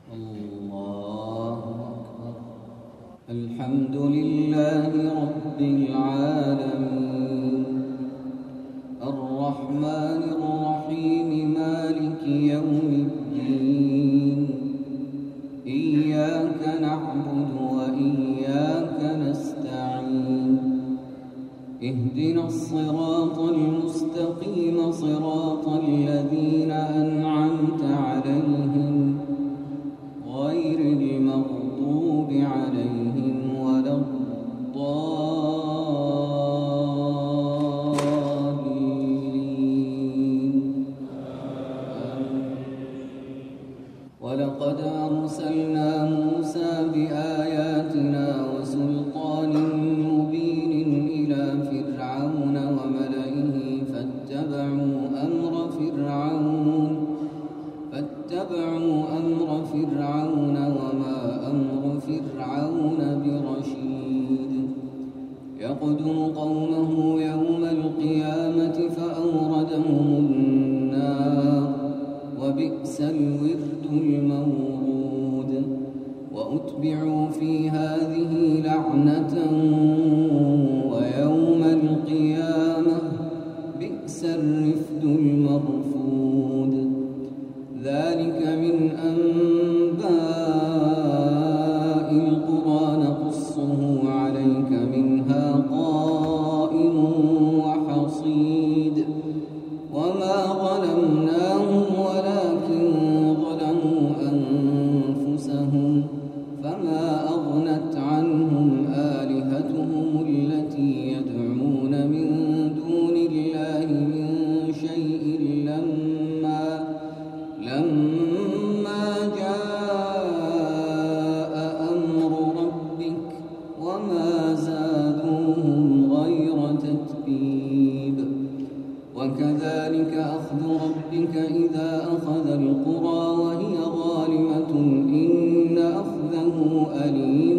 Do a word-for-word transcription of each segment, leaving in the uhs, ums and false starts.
الله أكبر. الحمد لله رب العالمين الرحمن الرحيم مالك يوم الدين إياك نعبد وإياك نستعين اهدنا الصراط المستقيم صراط الذين أنعمت عليهم غير المغضوب عليهم ولا الضالين. ولقد أرسلنا موسى بآياتنا وسلطان مبين إلى فرعون وملئه فاتبعوا أمر فرعون فاتبعوا أمر فرعون وما أمر فرعون برشيد. يقدم قومه يوم القيامة فأوردهم النار وبئس الورد المورود. وأتبعوا في هذه لعنة ويوم القيامة بئس الرفد المرفود. ذلك من أنباء القرى نقصه عليك منها قائم وحصيد. وما ظلمناهم ولكن ظلموا أنفسهم فما أغنت عنهم آلهتهم التي يدعون من دون الله من شيء لما لما جاء أمر ربك وما زادوهم غير تتبيب. وكذلك أخذ ربك إذا أخذ القرى وهي ظالمة إن أخذه أليم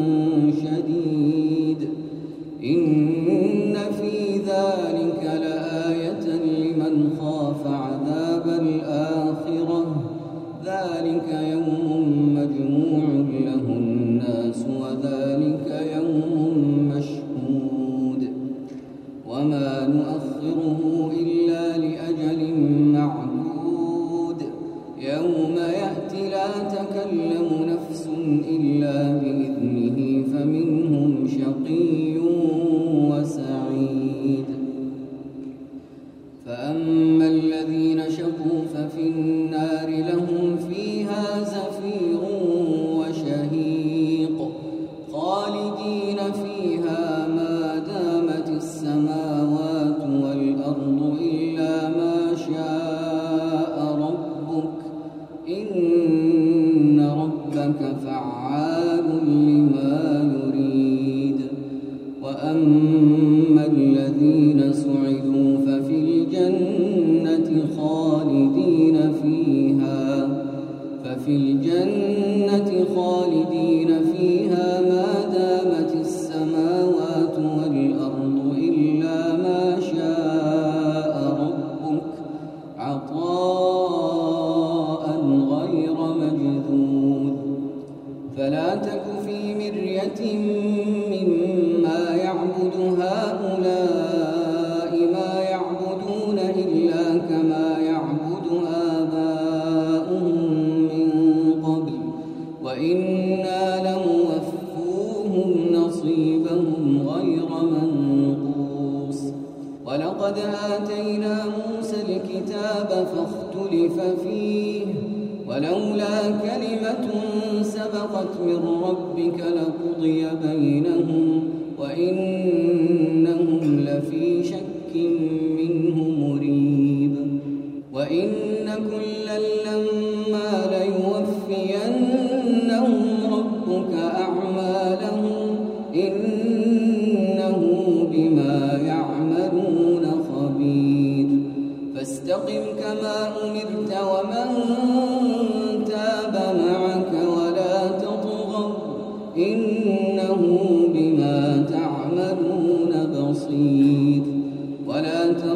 شديد. إن في ذلك لآية لمن خاف عذاب الآخرة ذلك يوم مجموع له الناس وذلك يوم مشهود. وما نؤخره إلا لأجل معدود يوم يأتي لا تكلم نفس إلا بإذنه فمنهم شقي وسعيد. فأما الذين شقوا ففي النار لهم فيها زفير وشهيق خالدين فيها ما دامت السماوات والأرض إلا ما شاء ربك إن ربك فعال لما يريد. وأما الذين سعدوا ففي الجنة خالدين فيها ففي الجنة خالدين فيها ما دامت السماوات والأرض إلا ما شاء ربك عطاء غير مجذوذ. فلا تك في مرية مما يعبد هؤلاء ما يعبدون إلا كما يعبد آباؤهم من قبل وإنا لموفوهم نصيبهم غير منقوص. ولقد آتينا موسى الكتاب فاختلف فيه ولولا كلمة سبقت من ربك لقضي بينهم وإنهم لفي شك منه مريب. وإن كلا لما ليوفينهم ربك أعمالهم إنه بما يعملون خبير. فاستقم كما أمرت ومن تاب معك ولا تطغوا إنه بما تعملون بصير. ولا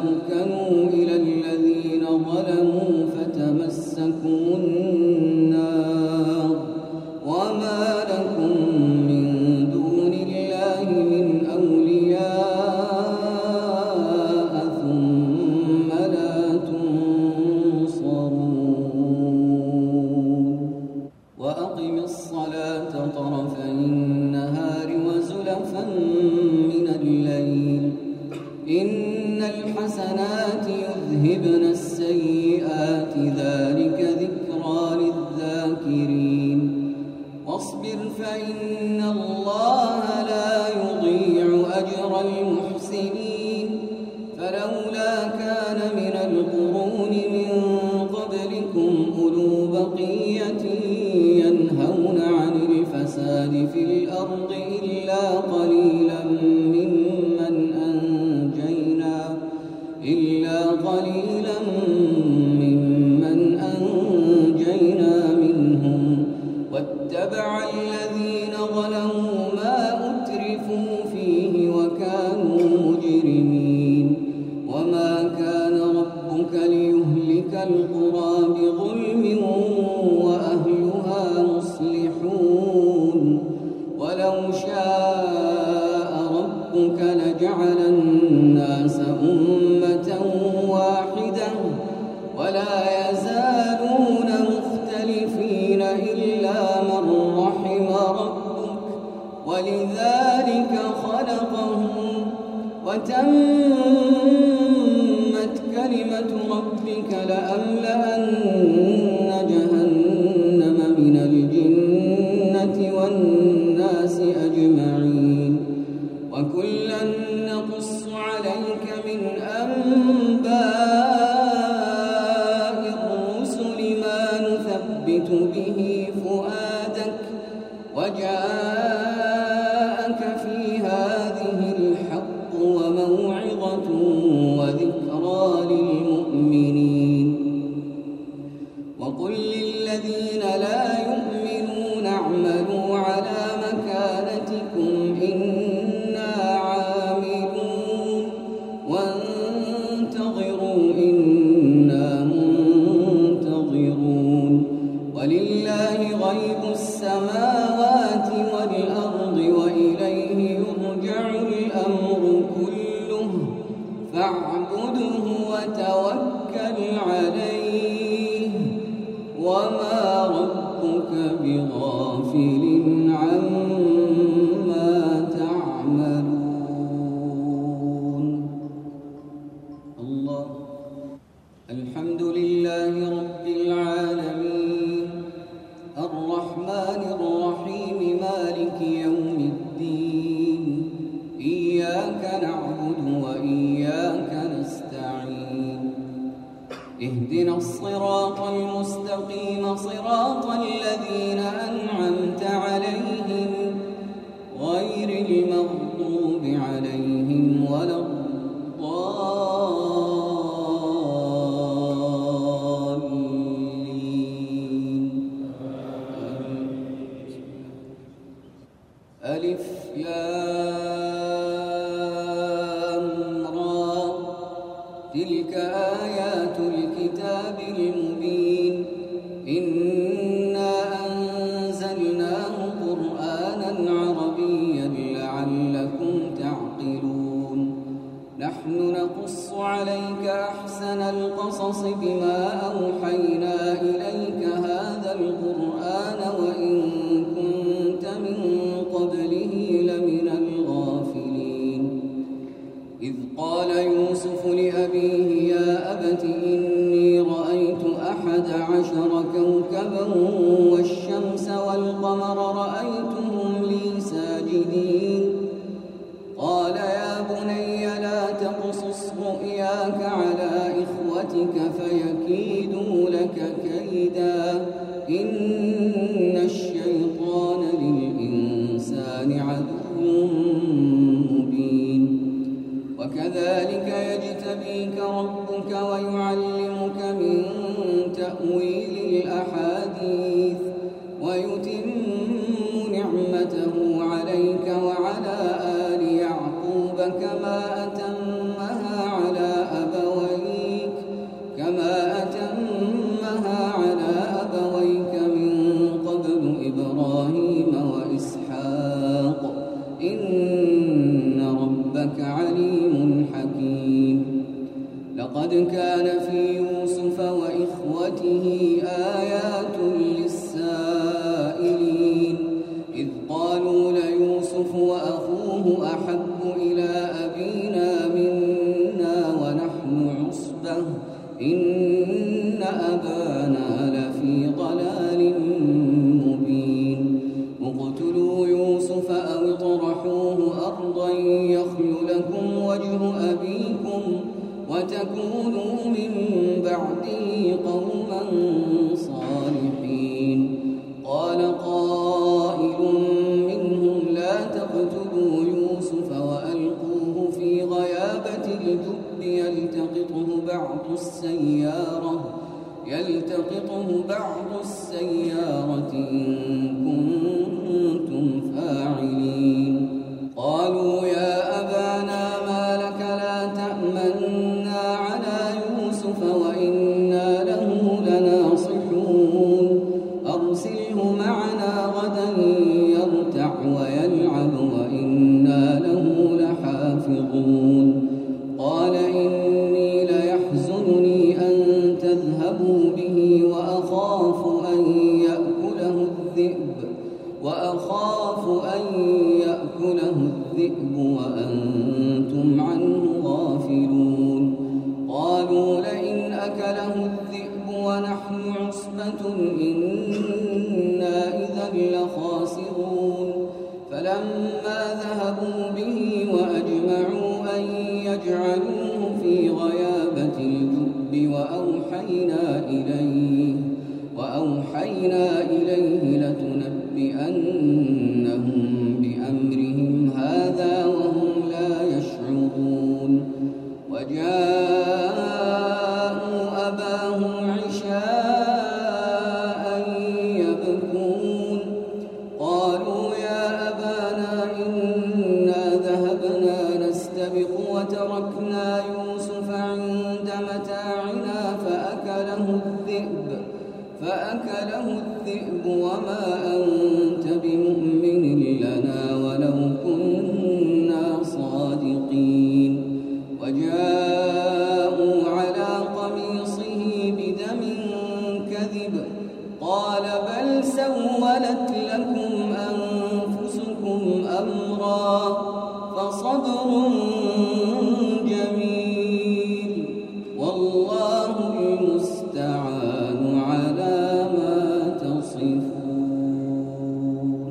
وتمت كلمة ربك لأملأن جهنم من الجنة والناس أجمعين وكلا نقص عليك من أنباء الرسل ما نثبت به فؤادك وجاءك في هذه الحق وموعظة وذكرى للمؤمنين وقل للذين لا يؤمنون اعملوا على مكانتكم إنا عاملون وانتظروا إنا منتظرون ولله غيب السماوات والأرض وإليه يرجع الأمر كله فاعبده وتوكل عليه وما ربك بغافل عما تعملون. الله. الحمد لله رب العالمين الرحمن الرحيم مالك يوم الدين إياك نعبد وإياك نستعين اهدنا الصراط المستقيم صراط الذين أنعمت عليهم غير المغضوب عليهم ولا الضالين. ألف لام را تلك آيات الكتاب المبين إنا أنزلناه قرآنا عربيا لعلكم تعقلون نحن نقص عليك أحسن القصص بما أوحينا إليك هذا القرآن وإن كنت من قبله لمن الغافلين إذ قال يوسف لأبيه يا أبت إني رأيت أحد عشر كوكبا والشمس والقمر رأيتهم لي ساجدين قال يا بني لا تقصص رؤياك على إخوتك فيكيدوا لك كيدا إن الشيطان للإنسان عدو مبين وكذلك يجتبيك ربك ويعلمك من تأويل الأحاديث ويتم نعمته عليك وعلى آل يعقوب كما أتمها على أبويك كما أتمها على أبويك من قبل إبراهيم وإسحاق إن ربك عليم حكيم لقد كان في يوسف وإخوته آيات للسائلين إذ قالوا ليوسف وأخوه أحب إلى أبينا منا ونحن عصبة إن أبانا لفي ضلال مبين اقتلوا يوسف أو اطرحوه أرضا يخل لكم وجه أبيكم وتكونوا من بعده قوما صالحين قال قائل منهم لا تقتلوا يوسف وألقوه في غيابة الجب يلتقطه بعض السيارة يلتقطه بعض السيارة إن كنتم فاعلين قالوا يا أبانا ما لك لا تأمنا على يوسف وإنا له لناصحون أرسله معنا غدا يرتع ويلعب وإنا له لحافظون قال إني ليحزنني أن تذهبوا به وأخاف أن يأكله الذئب وأخاف أن يأكله يأكله الذئب وأنتم عنه غافلون قالوا لئن أكله الذئب ونحن عصبة إنا إذا لخاسرون فلما ذهبوا به وأجمعوا أن يجعلوه في غيابة الجب وأوحينا إليه وأوحينا إليه لتنبئنهم بأمرهم هذا وهم لا يشعرون وجاءوا أباهم عشاء يبكون قالوا يا أبانا إنا ذهبنا نستبق وتركنا يوسف عند متاعنا فأكله الذئب فأكله الذئب وما أنت بمؤمن لنا ولو كنا صادقين وجاءوا على قميصه بدم كذب قال بل سولت لكم أنفسكم أمرا فصبر جميل والله المستعان على ما تصفون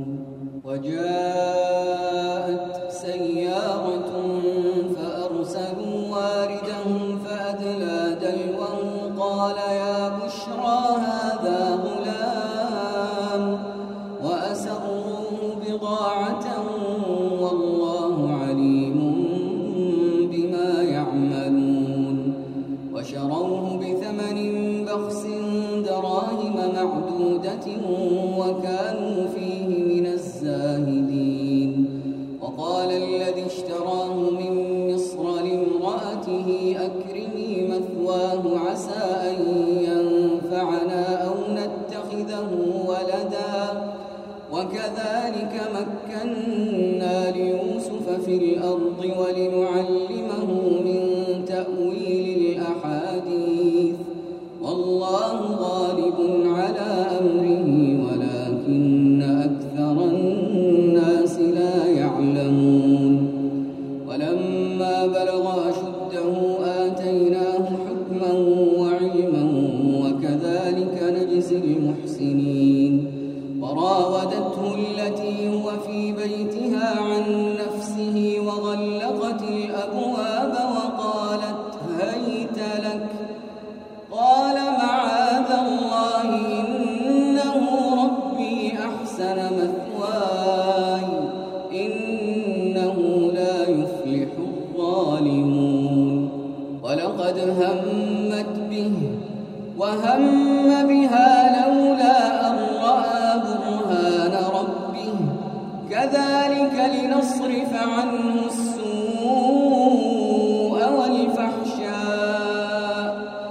وجاءت سيارة فأرسلوا واردهم فأدلى دلوه قال يا بشرى هذا غلام وأسروه بضاعة والله عليم بما يعملون وشروه بثمن بخس دراهم معدودة وكانوا فيه من الزاهدين وقال الذي اشتراه من مصر لامرأته أكرمي مثواه عسى أن ينفعنا أو نتخذه ولدا وكذلك مكنا ليوسف في الأرض ولنعلمه من تأويل الأحاديث والله غالب على أمره ولكن أكثر الناس لا يعلمون ولما بلغ أشده آتيناه حكما وعلما وكذلك نجزي المحسنين وراودته التي هو في بيتها عن نفسه وغلقت الأبواب وقالت هيت لك قال معاذ الله إنه ربي أحسن مثواي إنه لا يفلح الظالمون ولقد همت به وهم بها لولا أن رأى برهان ربه كذلك لنصرف عنه السوء والفحشاء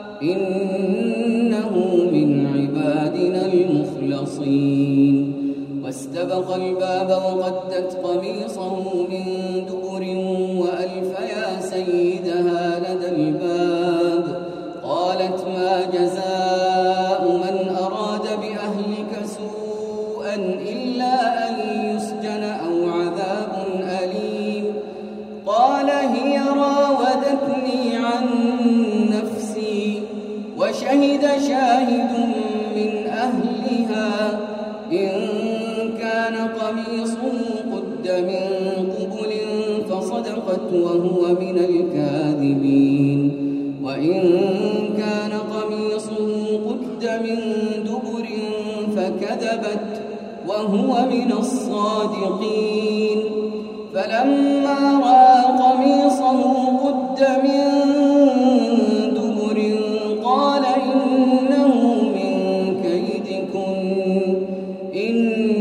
إنه من عبادنا المخلصين واستبق الباب وقدت قميصه من دبر وألف يا سيدها لدى الباب قالت ما جزاء من أراد بأهلك سوءا إلا أن يسجن أو عذاب أليم قال هي راودتني عن نفسي وشهد شاهد من أهلها إن كان قميصه قد من قبل فصدقت وهو من الكاذبين وإن كان قميصه قد من دبر فكذبت وهو من الصادقين فلما رأى قميصه قد من دبر قال إنه من كيدكن إن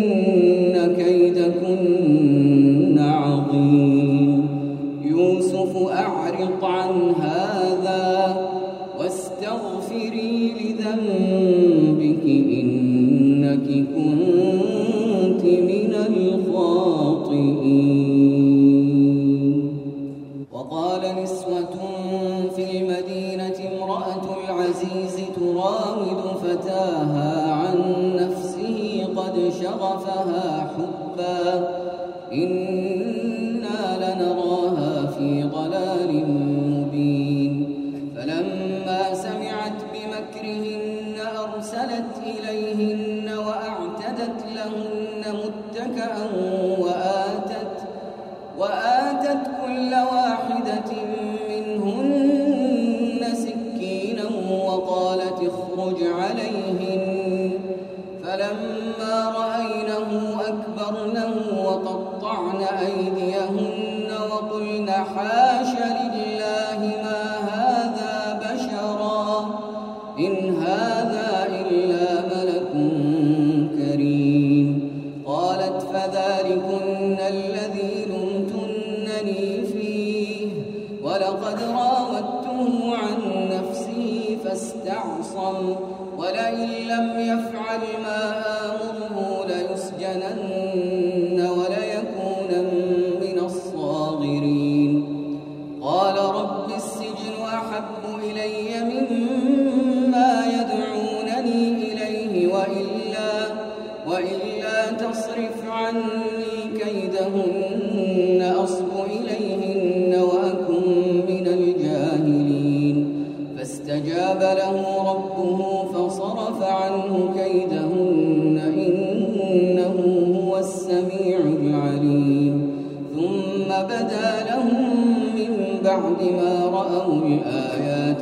كيدكن عظيم يوسف أعرض عن هذا واستغفري لذنبك إنك كنت من الخاطئين وقال نسوة في المدينة امرأة العزيز تراود فتاها عن نفسه قد شغفها حبا إن لهن متكأ وآتت, وآتت كل واحدة منهن سكينا وقالت اخرج عليهن فلما رأينه أكبرنه وقطعن أيديهن وقلن حاش لله ما هذا بشرا إن هذا إلا ملك كريم. قالت فذلكن الذي لمتنني فيه ولقد راودته عن نفسه فاستعصم ولئن لم يفعل ما آمره ليسجنن وليكونا من الصاغرين. قال رب السجن أحب إلي مما يدعونني إليه وإلا, وإلا تصرف عني كيدهن أصب إليهن وأكن من الجاهلين. فاستجاب له ربه فصرف عنه كيدهن إنه هو السميع العليم. ثم بدا لهم من بعد ما رأوا الآيات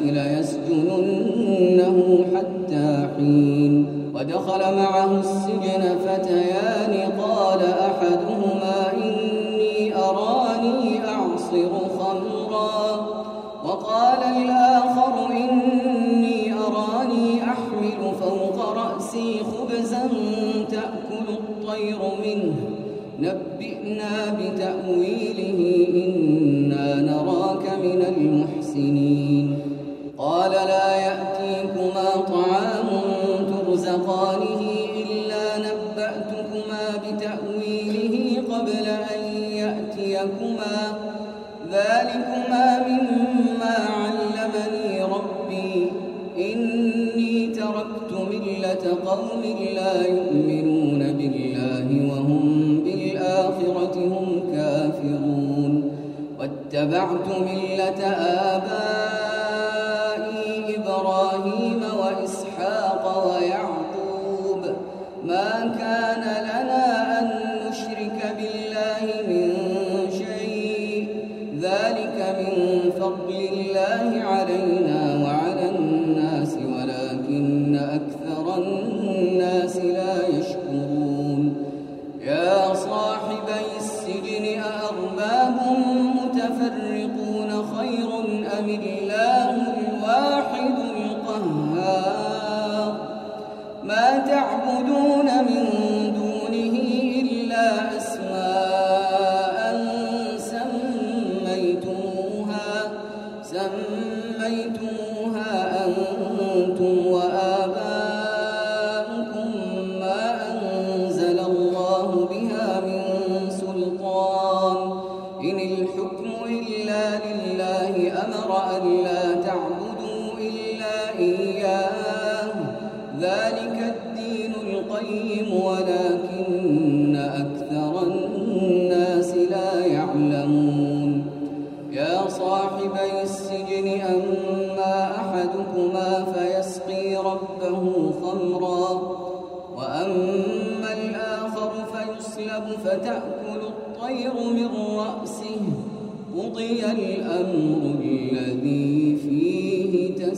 ليسجننه حتى حين. ودخل معه السجن فتيان قال أحدهما إني أراني أعصر خمرا وقال الآخر إني أراني أحمل فوق رأسي خبزا تأكل الطير منه نبئنا بتأويله إنا نراك من المحسنين. قال لا يأتيكما طعام ترزقانه إلا نبأتكما بتأويله قبل أن يأتيكما ذلكما مما علمني ربي إني تركت ملة قوم لا يؤمنون بالله وهم بالآخرة هم كافرون واتبعت ملة آبائي إبراهيم وإسحاق ويعقوب ما كان لنا أن نشرك بالله من شيء ذلك من فضل الله علينا وعلى الناس ولكن أكثر الناس لا يشكرون. يا صاحبي السجن أأرباب متفرقون خير أم الله الواحد القهار ما تعبدون من دونه إلا أسماء سميتموها سميتموها أنتم وآباؤكم ما أنزل الله بها من سلطان إن الحكم إلا لله أمر ألا تعبدوا إلا إياه ذلك الدين القيم ولكن أكثر الناس لا يعلمون. يا صاحبي السجن أما أحدكما فيسقي ربه خمرا وأما الآخر فيصلب فتأكل الطير من رأسه قضي الأمر الذي فيه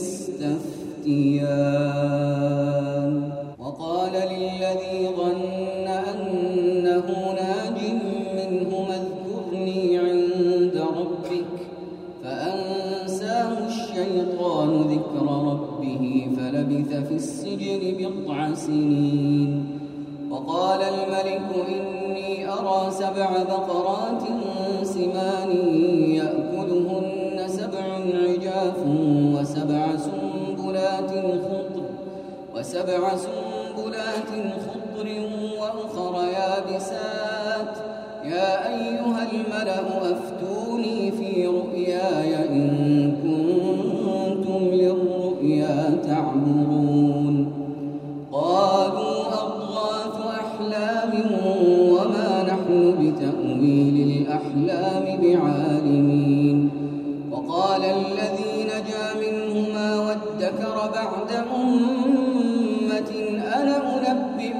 تستفتيان. وقال للذي ظن أنه ناج منهما اذكرني عند ربك فأنساه الشيطان ذكر ربه فلبث في السجن بضع سنين. وقال الملك إني أرى سبع بقرات سمان يأكلهن سبع عجاف وسبع سنبلات خضر وسبع سنبلات خضر وأخر يابسات يا أيها الملأ أفتوني في رؤياي إن كنتم للرؤيا تعبرون. قالوا أضغاث أحلام وما نحن بتأويل الأحلام بعالمين. وقال الذي نجا منهما وادكر بعد أمة أنا أنبئكم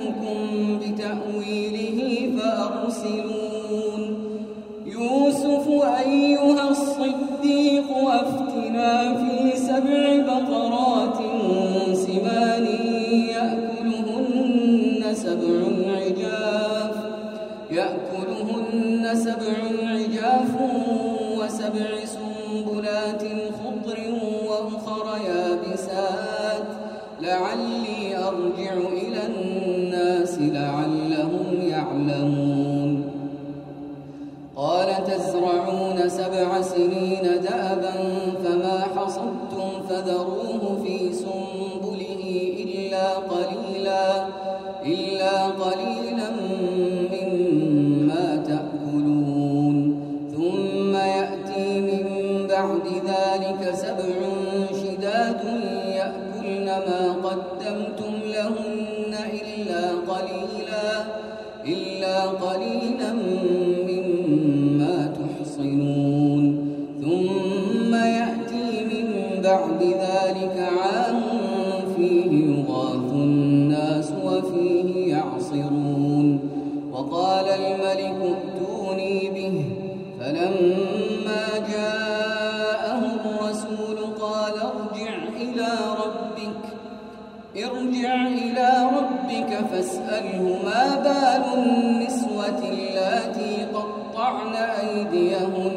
عجاف يأكلهن سبع عجاف وسبع سنبلات خضر وأخر يابسات لعلي أرجع إلى الناس لعلهم يعلمون قال تزرعون سبع سنين دأبا فما حصدتم فذروه في سنبله إلا قليلا إلا قليلا مما تأكلون ثم يأتي من بعد ذلك سبع شداد يأكلن ما قدمتم لهن إلا قليلا إلا قليلا مما تحصنون ثم يأتي من بعد ذلك عام فيه يغاث الناس وفيه يعصرون وقال الملك ائتوني به فلما جاءه الرسول قال ارجع إلى ربك ارجع إلى ربك فاسأله ما بال النسوة اللاتي قطعن أيديهن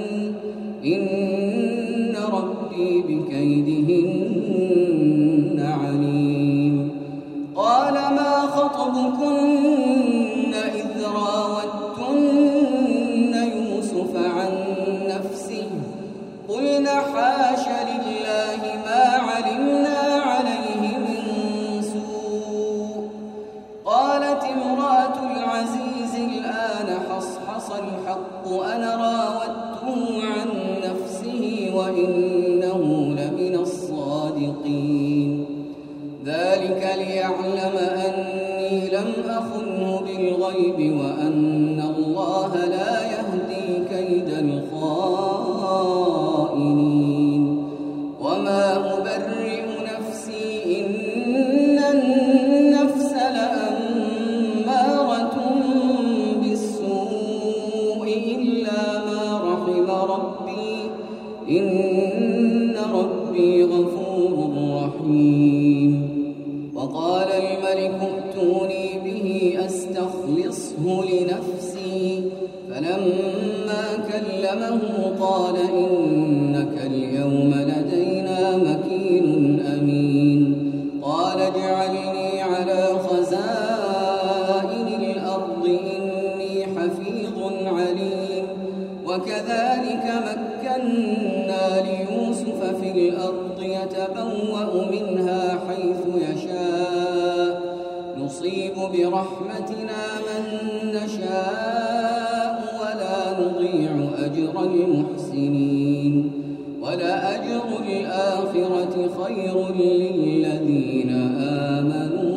إن ربي بكيدهن عليم قال ما خطبكن إذ راوتن يوسف عن نفسه قلنا حاش لله ما علمنا عليه من سوء قالت امرأة العزيز الآن حصحص الحق أنا راودته عن نفسه وإنه لمن الصادقين ذلك ليعلم أني لم أخنه بالغيب وأن الله لا يهدي كيد الخائنين وما أبرئ نفسي إن النفس لأمارة بالسوء إلا ما رحم ربي إن ربي غفور رحيم وقال الملك ائتوني به أستخلصه لنفسي فلما كلمه قال إنك اليوم لدينا مكين أمين قال اجعلني على خزائن الأرض إني حفيظ عليم وكذلك مكنا ليوسف في الأرض يتبوأ منها حيث يشاء نصيب برحمتنا من نشاء ولا نضيع أجر المحسنين ولأجر الآخرة خير للذين آمنوا